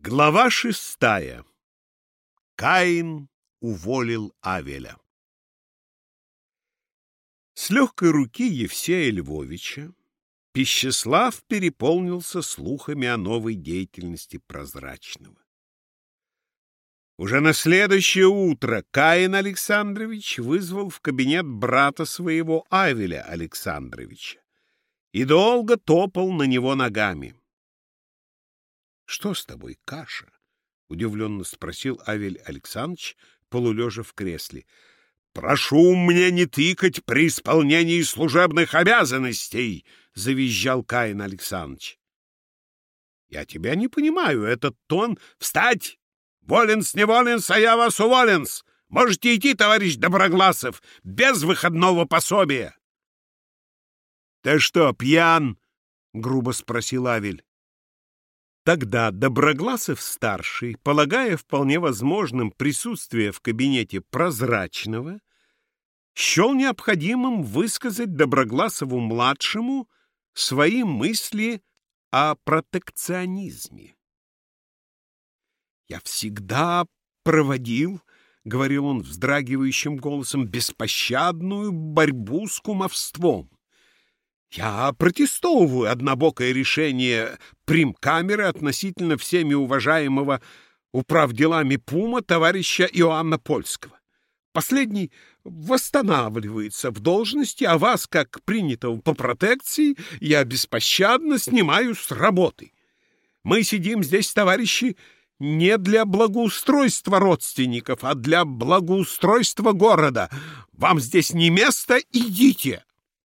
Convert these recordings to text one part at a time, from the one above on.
Глава 6. Каин уволил Авеля. С легкой руки Евсея Львовича Пищеслав переполнился слухами о новой деятельности Прозрачного. Уже на следующее утро Каин Александрович вызвал в кабинет брата своего Авеля Александровича и долго топал на него ногами. — Что с тобой, Каша? — удивленно спросил Авель Александрович, полулежа в кресле. — Прошу мне не тыкать при исполнении служебных обязанностей! — завизжал Каин Александрович. — Я тебя не понимаю, этот тон... Встать! Воленс-не воленс, а я вас уволенс! Можете идти, товарищ Доброгласов, без выходного пособия! — Ты что, пьян? — грубо спросил Авель. Тогда Доброгласов-старший, полагая вполне возможным присутствие в кабинете Прозрачного, счел необходимым высказать Доброгласову-младшему свои мысли о протекционизме. «Я всегда проводил, — говорил он вздрагивающим голосом, — беспощадную борьбу с кумовством. Я протестовываю однобокое решение примкамеры относительно всеми уважаемого управделами ПУМа товарища Иоанна Польского. Последний восстанавливается в должности, а вас, как принятого по протекции, я беспощадно снимаю с работы. Мы сидим здесь, товарищи, не для благоустройства родственников, а для благоустройства города. Вам здесь не место, идите!»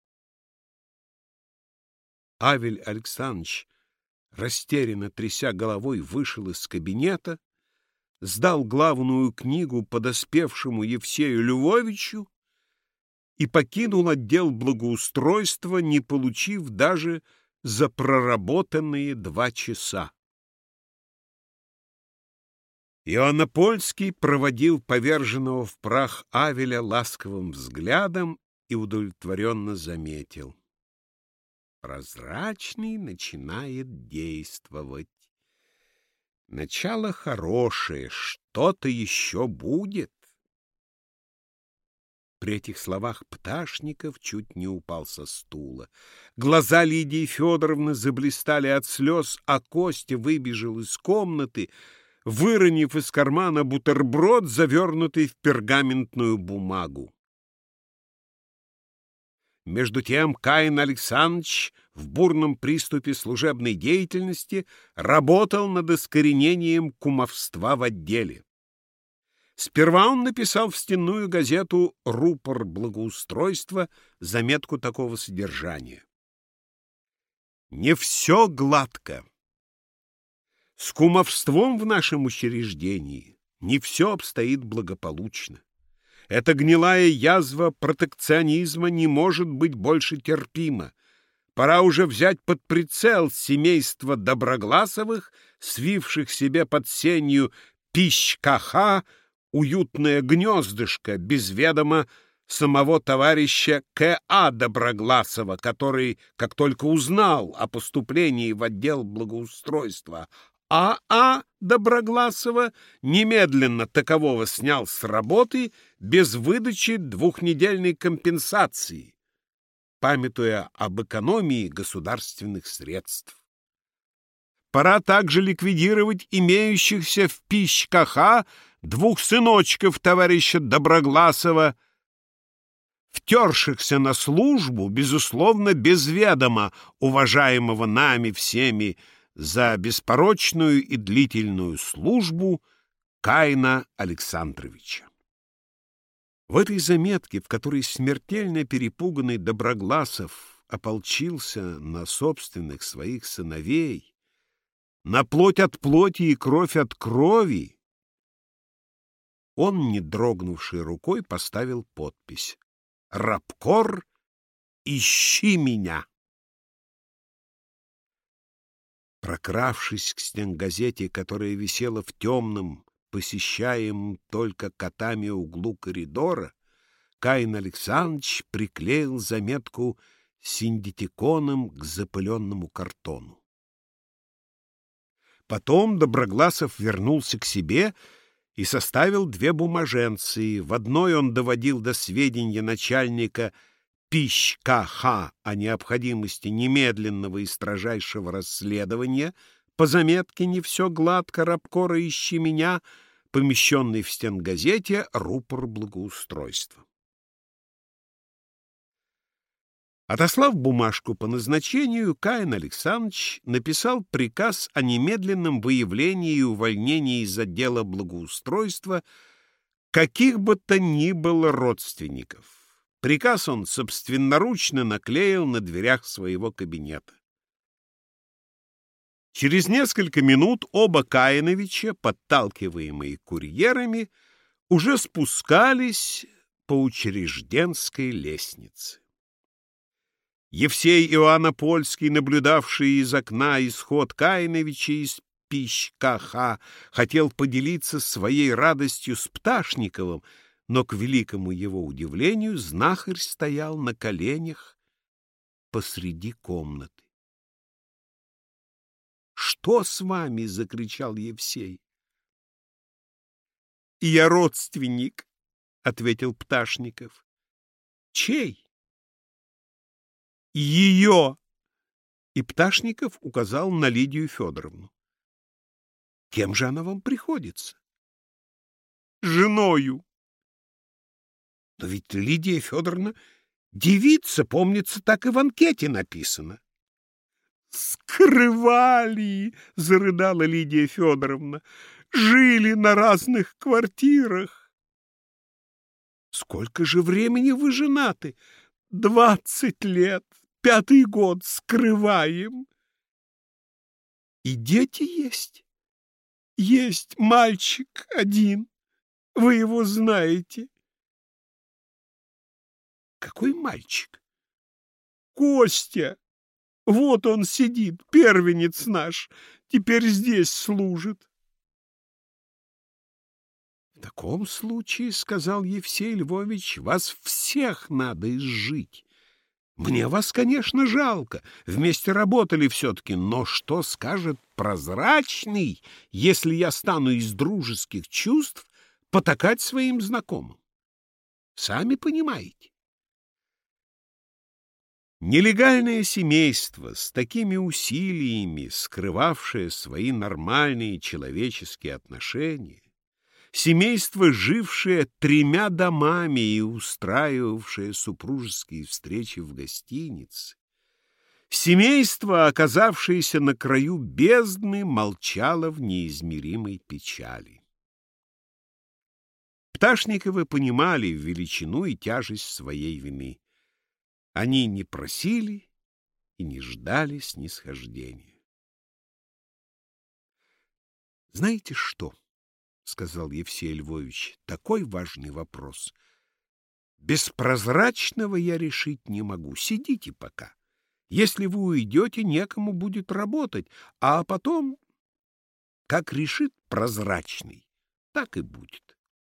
Авель Александрович, растерянно тряся головой, вышел из кабинета, сдал главную книгу подоспевшему Евсею Львовичу и покинул отдел благоустройства, не получив даже за проработанные 2 часа. Иоанн Польский проводил поверженного в прах Авеля ласковым взглядом и удовлетворенно заметил: Прозрачный начинает действовать. Начало хорошее, что-то еще будет. При этих словах Пташников чуть не упал со стула. Глаза Лидии Федоровны заблистали от слез, а Костя выбежал из комнаты, выронив из кармана бутерброд, завернутый в пергаментную бумагу. Между тем Каин Александрович в бурном приступе служебной деятельности работал над искоренением кумовства в отделе. Сперва он написал в стенную газету «Рупор благоустройства» заметку такого содержания: «Не все гладко. С кумовством в нашем учреждении не все обстоит благополучно. Эта гнилая язва протекционизма не может быть больше терпима. Пора уже взять под прицел семейство Доброгласовых, свивших себе под сенью пищ-ка-ха уютное гнездышко без ведома самого товарища К.А. Доброгласова, который, как только узнал о поступлении в отдел благоустройства А.А. Доброгласова, немедленно такового снял с работы без выдачи 2-недельной компенсации, памятуя об экономии государственных средств. Пора также ликвидировать имеющихся в пищ-ка-ха 2 сыночков товарища Доброгласова, втершихся на службу, безусловно, без ведома уважаемого нами всеми за беспорочную и длительную службу Каина Александровича. В этой заметке, в которой смертельно перепуганный Доброгласов ополчился на собственных своих сыновей, на плоть от плоти и кровь от крови, он, не дрогнувшей рукой, поставил подпись: «Рабкор, ищи меня». Прокравшись к стенгазете, которая висела в темном, посещаемом только котами углу коридора, Каин Александрович приклеил заметку синдетиконом к запыленному картону. Потом Доброгласов вернулся к себе и составил 2 бумаженции. В одной он доводил до сведения начальника ПИЩ-КХ о необходимости немедленного и строжайшего расследования по заметке «Не все гладко, рабкора ищи меня», помещенной в стенгазете «Рупор благоустройства». Отослав бумажку по назначению, Каин Александрович написал приказ о немедленном выявлении и увольнении из отдела благоустройства каких бы то ни было родственников. Приказ он собственноручно наклеил на дверях своего кабинета. Через несколько минут оба Каиновича, подталкиваемые курьерами, уже спускались по Учрежденской лестнице. Евсей Иоаннопольский, наблюдавший из окна исход Каиновича из ПИЩ-КХ, хотел поделиться своей радостью с Пташниковым, но, к великому его удивлению, знахарь стоял на коленях посреди комнаты. «Что с вами?» — закричал Евсей. «Я родственник», — ответил Пташников. «Чей?» «Ее!» И Пташников указал на Лидию Федоровну. «Кем же она вам приходится?» «Женою». «Но ведь Лидия Федоровна девица, помнится, так и в анкете написано». «Скрывали!» — зарыдала Лидия Федоровна. «Жили на разных квартирах». «Сколько же времени вы женаты?» 20 лет, 5-й год скрываем». «И дети есть?» «Есть мальчик один. Вы его знаете». «Какой мальчик?» «Костя. Вот он сидит, первенец наш, теперь здесь служит». «В таком случае, — сказал Евсей Львович, — вас всех надо изжить. Мне вас, конечно, жалко, вместе работали все-таки, но что скажет Прозрачный, если я стану из дружеских чувств потакать своим знакомым? Сами понимаете». Нелегальное семейство, с такими усилиями скрывавшее свои нормальные человеческие отношения, семейство, жившее 3 домами и устраивавшее супружеские встречи в гостинице, семейство, оказавшееся на краю бездны, молчало в неизмеримой печали. Пташниковы понимали величину и тяжесть своей вины. Они не просили и не ждали снисхождения. «Знаете что?» — сказал Евсей Львович, — «такой важный вопрос. Без Прозрачного я решить не могу. Сидите пока. Если вы уйдете, некому будет работать, а потом, как решит Прозрачный, так и будет».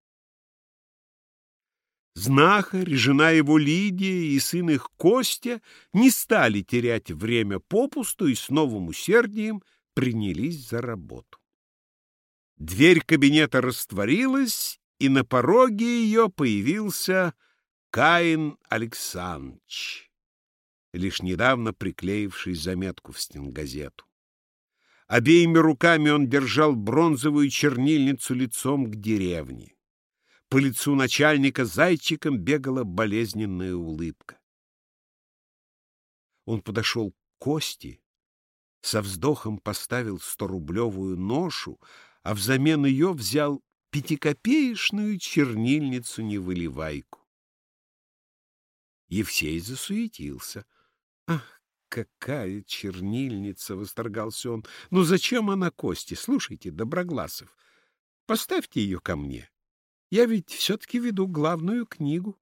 Знахарь, жена его Лидия и сын их Костя не стали терять время попусту и с новым усердием принялись за работу. Дверь кабинета растворилась, и на пороге ее появился Каин Александрович, лишь недавно приклеивший заметку в стенгазету. Обеими руками он держал бронзовую чернильницу лицом к деревне. По лицу начальника зайчиком бегала болезненная улыбка. Он подошел к Косте, со вздохом поставил 100-рублевую ношу, а взамен ее взял 5-копеечную чернильницу-невыливайку. Евсей засуетился. «Ах, какая чернильница!» — восторгался он. «Ну зачем она Косте? Слушайте, Доброгласов, поставьте ее ко мне. Я ведь все-таки веду главную книгу».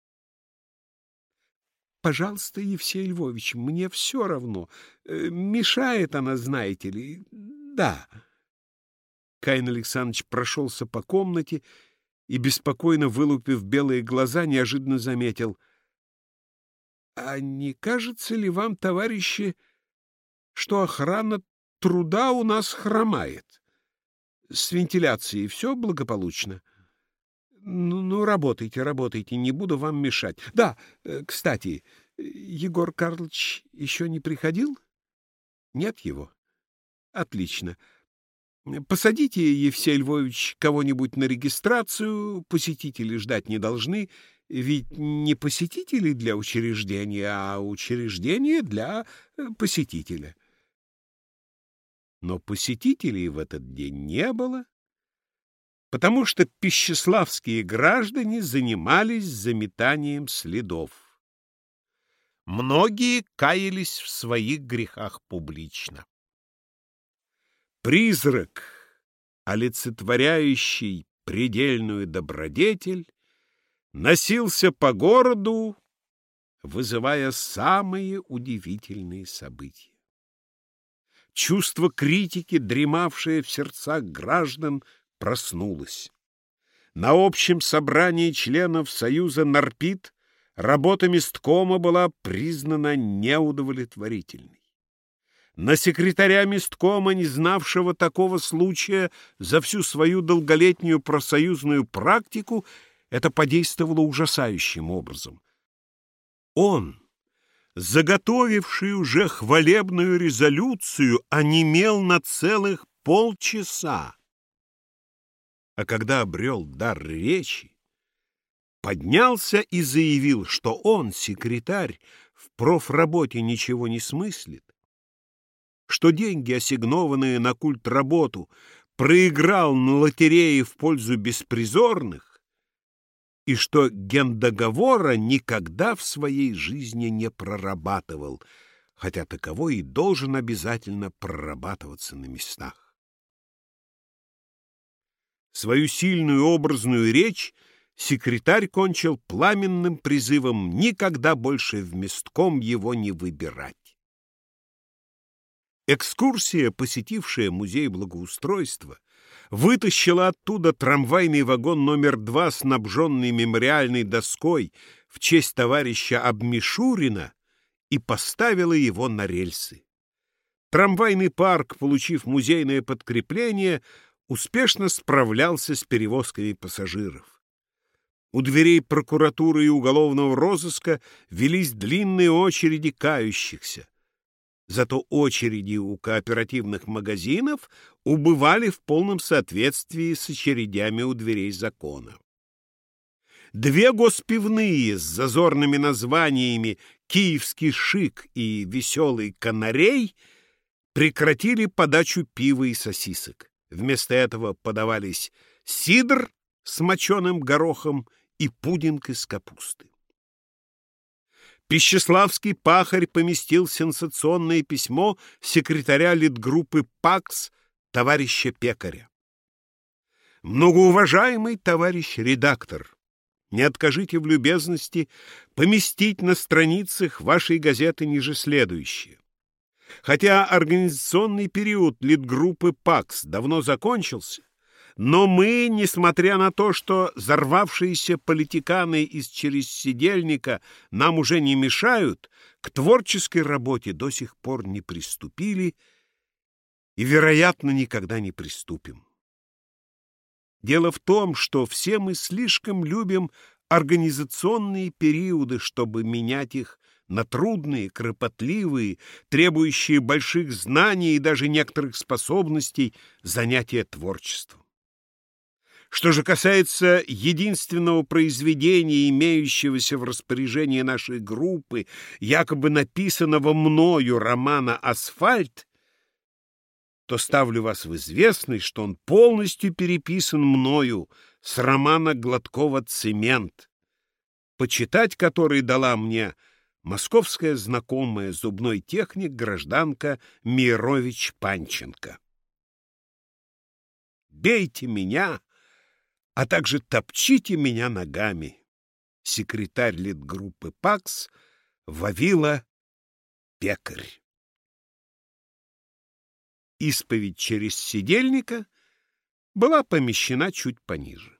«Пожалуйста, Евсей Львович, мне все равно. Мешает она, знаете ли. Да». Каин Александрович прошелся по комнате и, беспокойно вылупив белые глаза, неожиданно заметил: «А не кажется ли вам, товарищи, что охрана труда у нас хромает. С вентиляцией все благополучно. Ну, работайте, работайте, не буду вам мешать. Да, кстати, Егор Карлович еще не приходил? Нет его? Отлично. Посадите, Евсей Львович, кого-нибудь на регистрацию, посетители ждать не должны, ведь не посетители для учреждения, а учреждение для посетителя. Но посетителей в этот день не было, потому что пищеславские граждане занимались заметанием следов. Многие каялись в своих грехах публично. Призрак, олицетворяющий предельную добродетель, носился по городу, вызывая самые удивительные события. Чувство критики, дремавшее в сердцах граждан, проснулось. На общем собрании членов Союза Нарпит работа месткома была признана неудовлетворительной. На секретаря месткома, не знавшего такого случая за всю свою долголетнюю профсоюзную практику, это подействовало ужасающим образом. Он, заготовивший уже хвалебную резолюцию, онемел на целых полчаса. А когда обрел дар речи, поднялся и заявил, что он, секретарь, в профработе ничего не смыслит, что деньги, ассигнованные на культработу, проиграл на лотерее в пользу беспризорных, и что гендоговора никогда в своей жизни не прорабатывал, хотя таковой и должен обязательно прорабатываться на местах. Свою сильную образную речь секретарь кончил пламенным призывом никогда больше в местком его не выбирать. Экскурсия, посетившая музей благоустройства, вытащила оттуда трамвайный вагон номер 2, снабженный мемориальной доской в честь товарища Обмишурина, и поставила его на рельсы. Трамвайный парк, получив музейное подкрепление, успешно справлялся с перевозками пассажиров. У дверей прокуратуры и уголовного розыска велись длинные очереди кающихся. Зато очереди у кооперативных магазинов убывали в полном соответствии с очередями у дверей закона. Две госпивные с зазорными названиями «Киевский шик» и «Веселый канарей» прекратили подачу пива и сосисок. Вместо этого подавались сидр с моченым горохом и пудинг из капусты. Пищеславский пахарь поместил сенсационное письмо секретаря литгруппы ПАКС товарища Пекаря. Многоуважаемый товарищ редактор, не откажите в любезности поместить на страницах вашей газеты ниже следующее. Хотя организационный период литгруппы ПАКС давно закончился, но мы, несмотря на то, что взорвавшиеся политиканы из черезсидельника нам уже не мешают, к творческой работе до сих пор не приступили и, вероятно, никогда не приступим. Дело в том, что все мы слишком любим организационные периоды, чтобы менять их на трудные, кропотливые, требующие больших знаний и даже некоторых способностей занятия творчеством. Что же касается единственного произведения, имеющегося в распоряжении нашей группы, якобы написанного мною романа «Асфальт», то ставлю вас в известность, что он полностью переписан мною с романа Гладкова «Цемент», почитать который дала мне московская знакомая зубной техник гражданка Мирович Панченко. Бейте меня, а также топчите меня ногами. Секретарь литгруппы ПАКС Вавила Пекарь. Исповедь через сидельника была помещена чуть пониже.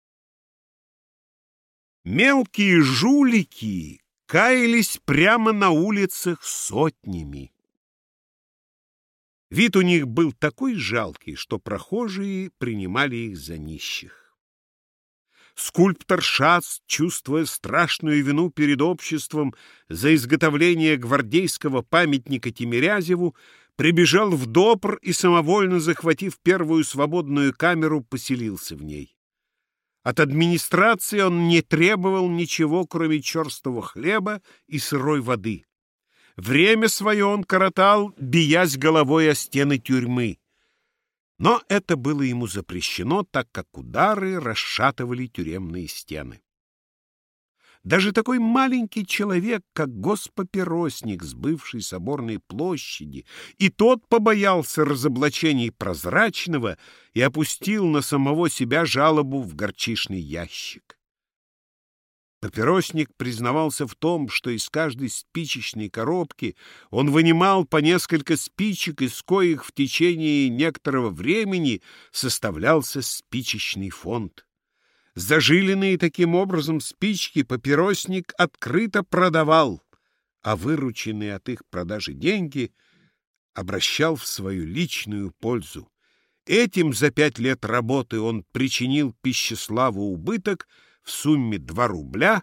Мелкие жулики каялись прямо на улицах сотнями. Вид у них был такой жалкий, что прохожие принимали их за нищих. Скульптор Шац, чувствуя страшную вину перед обществом за изготовление гвардейского памятника Тимирязеву, прибежал в Допр и, самовольно захватив первую свободную камеру, поселился в ней. От администрации он не требовал ничего, кроме черстого хлеба и сырой воды. Время свое он коротал, биясь головой о стены тюрьмы. Но это было ему запрещено, так как удары расшатывали тюремные стены. Даже такой маленький человек, как госпапиросник с бывшей соборной площади, и тот побоялся разоблачений Прозрачного и опустил на самого себя жалобу в горчишный ящик. Папиросник признавался в том, что из каждой спичечной коробки он вынимал по несколько спичек, из коих в течение некоторого времени составлялся спичечный фонд. Зажиленные таким образом спички папиросник открыто продавал, а вырученные от их продажи деньги обращал в свою личную пользу. Этим за 5 лет работы он причинил Пищеславу убыток в сумме 2 рубля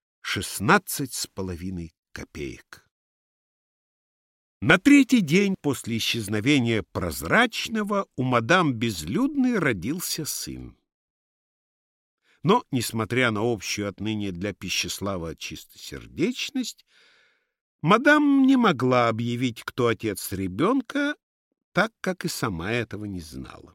16,5 копеек. На 3-й день после исчезновения Прозрачного у мадам Безлюдной родился сын. Но, несмотря на общую отныне для Пищеслава чистосердечность, мадам не могла объявить, кто отец ребенка, так как и сама этого не знала.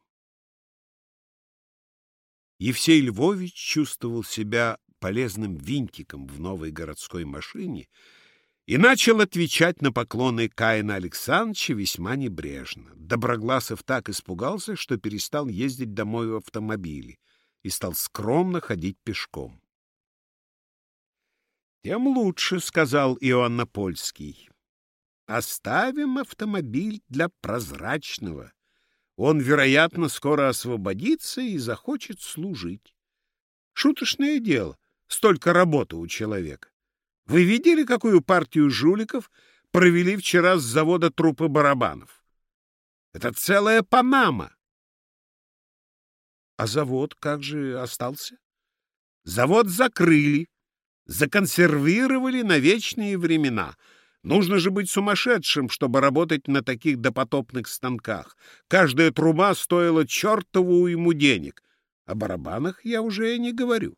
Евсей Львович чувствовал себя полезным винтиком в новой городской машине и начал отвечать на поклоны Каина Александровича весьма небрежно. Доброгласов так испугался, что перестал ездить домой в автомобиле и стал скромно ходить пешком. «Тем лучше», — сказал Иоанн Польский. «Оставим автомобиль для Прозрачного. Он, вероятно, скоро освободится и захочет служить. Шуточное дело, столько работы у человека. Вы видели, какую партию жуликов провели вчера с завода трупы барабанов? Это целая Панама. А завод как же остался? Завод закрыли, законсервировали на вечные времена. Нужно же быть сумасшедшим, чтобы работать на таких допотопных станках. Каждая труба стоила чертову уйму денег. О барабанах я уже и не говорю.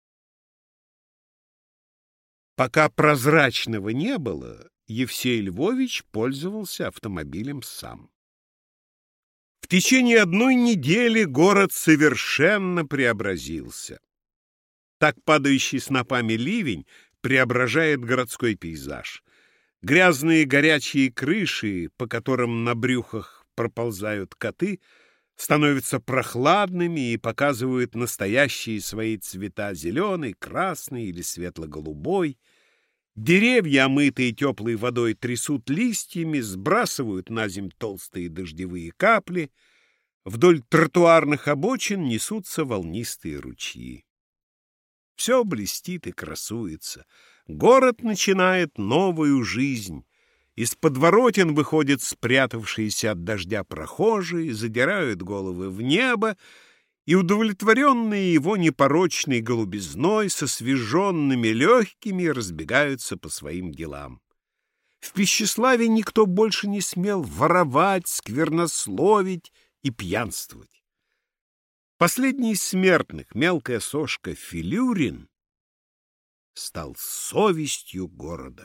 Пока Прозрачного не было, Евсей Львович пользовался автомобилем сам. В течение 1 недели город совершенно преобразился. Так падающий снопами ливень преображает городской пейзаж. Грязные горячие крыши, по которым на брюхах проползают коты, становятся прохладными и показывают настоящие свои цвета: зеленый, красный или светло-голубой. Деревья, омытые теплой водой, трясут листьями, сбрасывают на земь толстые дождевые капли. Вдоль тротуарных обочин несутся волнистые ручьи. Все блестит и красуется. Город начинает новую жизнь. Из подворотен выходят спрятавшиеся от дождя прохожие, задирают головы в небо, и, удовлетворенные его непорочной голубизной, со освеженными легкими разбегаются по своим делам. В Пищеславе никто больше не смел воровать, сквернословить и пьянствовать. Последний из смертных, мелкая сошка Филюрин, стал совестью города.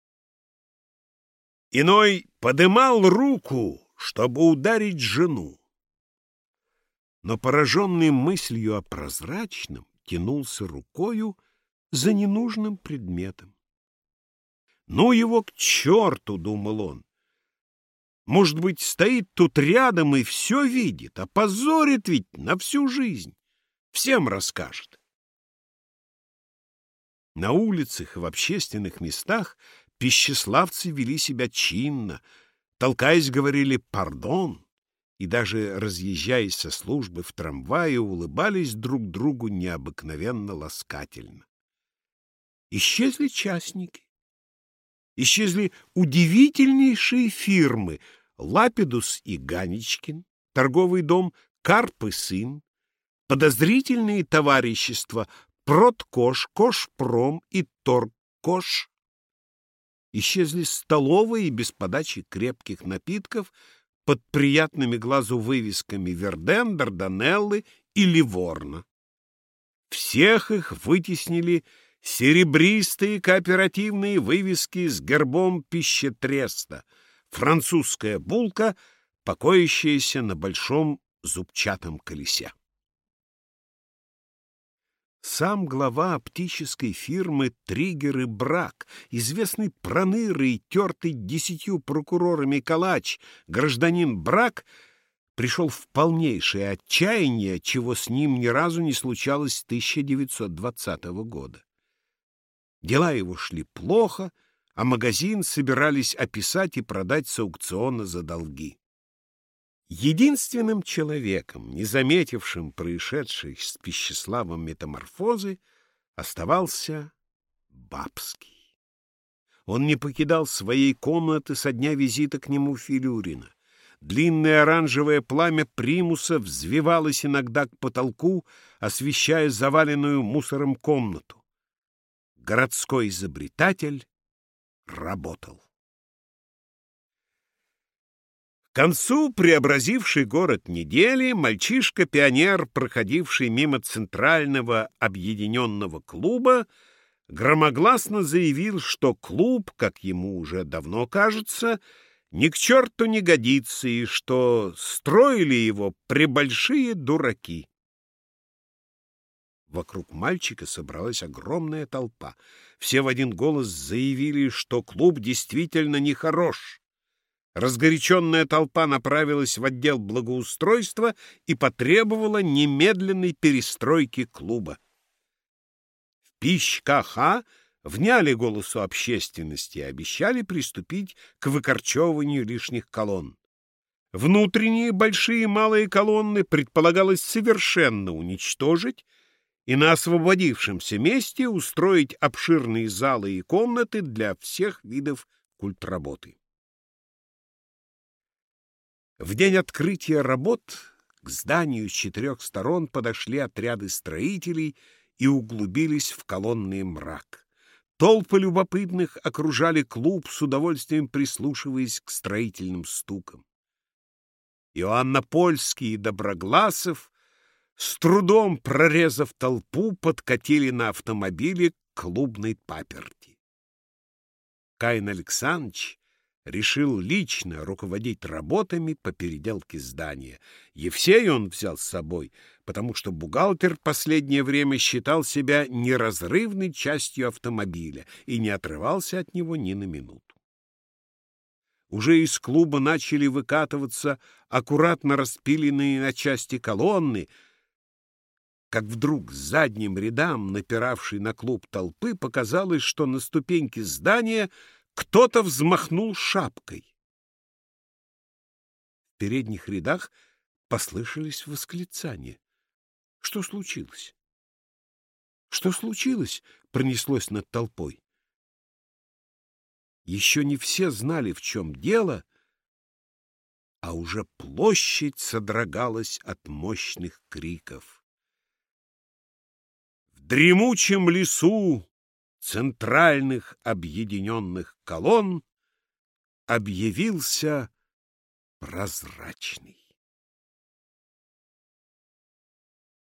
Иной подымал руку, чтобы ударить жену, но, пораженный мыслью о Прозрачном, тянулся рукою за ненужным предметом. «Ну его к черту!» — думал он. «Может быть, стоит тут рядом и все видит, опозорит ведь на всю жизнь, всем расскажет». На улицах и в общественных местах пищеславцы вели себя чинно, толкаясь, говорили «пардон», и даже разъезжаясь со службы в трамвае, улыбались друг другу необыкновенно ласкательно. Исчезли частники, исчезли удивительнейшие фирмы, Лапидус и Ганечкин, торговый дом Карп и сын, подозрительные товарищества Продкош, Кошпром и Торгкош. Исчезли столовые без подачи крепких напитков под приятными глазу вывесками Верден, Дарданеллы и Ливорно. Всех их вытеснили серебристые кооперативные вывески с гербом пищетреста, французская булка, покоящаяся на большом зубчатом колесе. Сам глава оптической фирмы «Триггер и Брак», известный пронырый, тертый 10 прокурорами калач, гражданин Брак, пришел в полнейшее отчаяние, чего с ним ни разу не случалось с 1920 года. Дела его шли плохо, а магазин собирались описать и продать с аукциона за долги. Единственным человеком, не заметившим происшедшей с Пищеславом метаморфозы, оставался Бабский. Он не покидал своей комнаты со дня визита к нему Филюрина. Длинное оранжевое пламя примуса взвивалось иногда к потолку, освещая заваленную мусором комнату. Городской изобретатель работал. К концу преобразивший город недели мальчишка-пионер, проходивший мимо Центрального объединенного клуба, громогласно заявил, что клуб, как ему уже давно кажется, ни к черту не годится, и что строили его пребольшие дураки. Вокруг мальчика собралась огромная толпа. Все в один голос заявили, что клуб действительно нехорош. Разгоряченная толпа направилась в отдел благоустройства и потребовала немедленной перестройки клуба. В ПищКХ вняли голосу общественности и обещали приступить к выкорчевыванию лишних колонн. Внутренние большие и малые колонны предполагалось совершенно уничтожить и на освободившемся месте устроить обширные залы и комнаты для всех видов культработы. В день открытия работ к зданию с 4 сторон подошли отряды строителей и углубились в колонный мрак. Толпы любопытных окружали клуб, с удовольствием прислушиваясь к строительным стукам. Иоанна Польский и Доброгласов, с трудом прорезав толпу, подкатили на автомобиле к клубной паперти. Каин Александрович решил лично руководить работами по переделке здания. Евсея он взял с собой, потому что бухгалтер последнее время считал себя неразрывной частью автомобиля и не отрывался от него ни на минуту. Уже из клуба начали выкатываться аккуратно распиленные на части колонны, как вдруг с задним рядам напиравшей на клуб толпы показалось, что на ступеньке здания кто-то взмахнул шапкой. В передних рядах послышались восклицания. Что случилось? Что случилось? Пронеслось над толпой. Еще не все знали, в чем дело, а уже площадь содрогалась от мощных криков. В дремучем лесу центральных объединенных колонн объявился Прозрачный.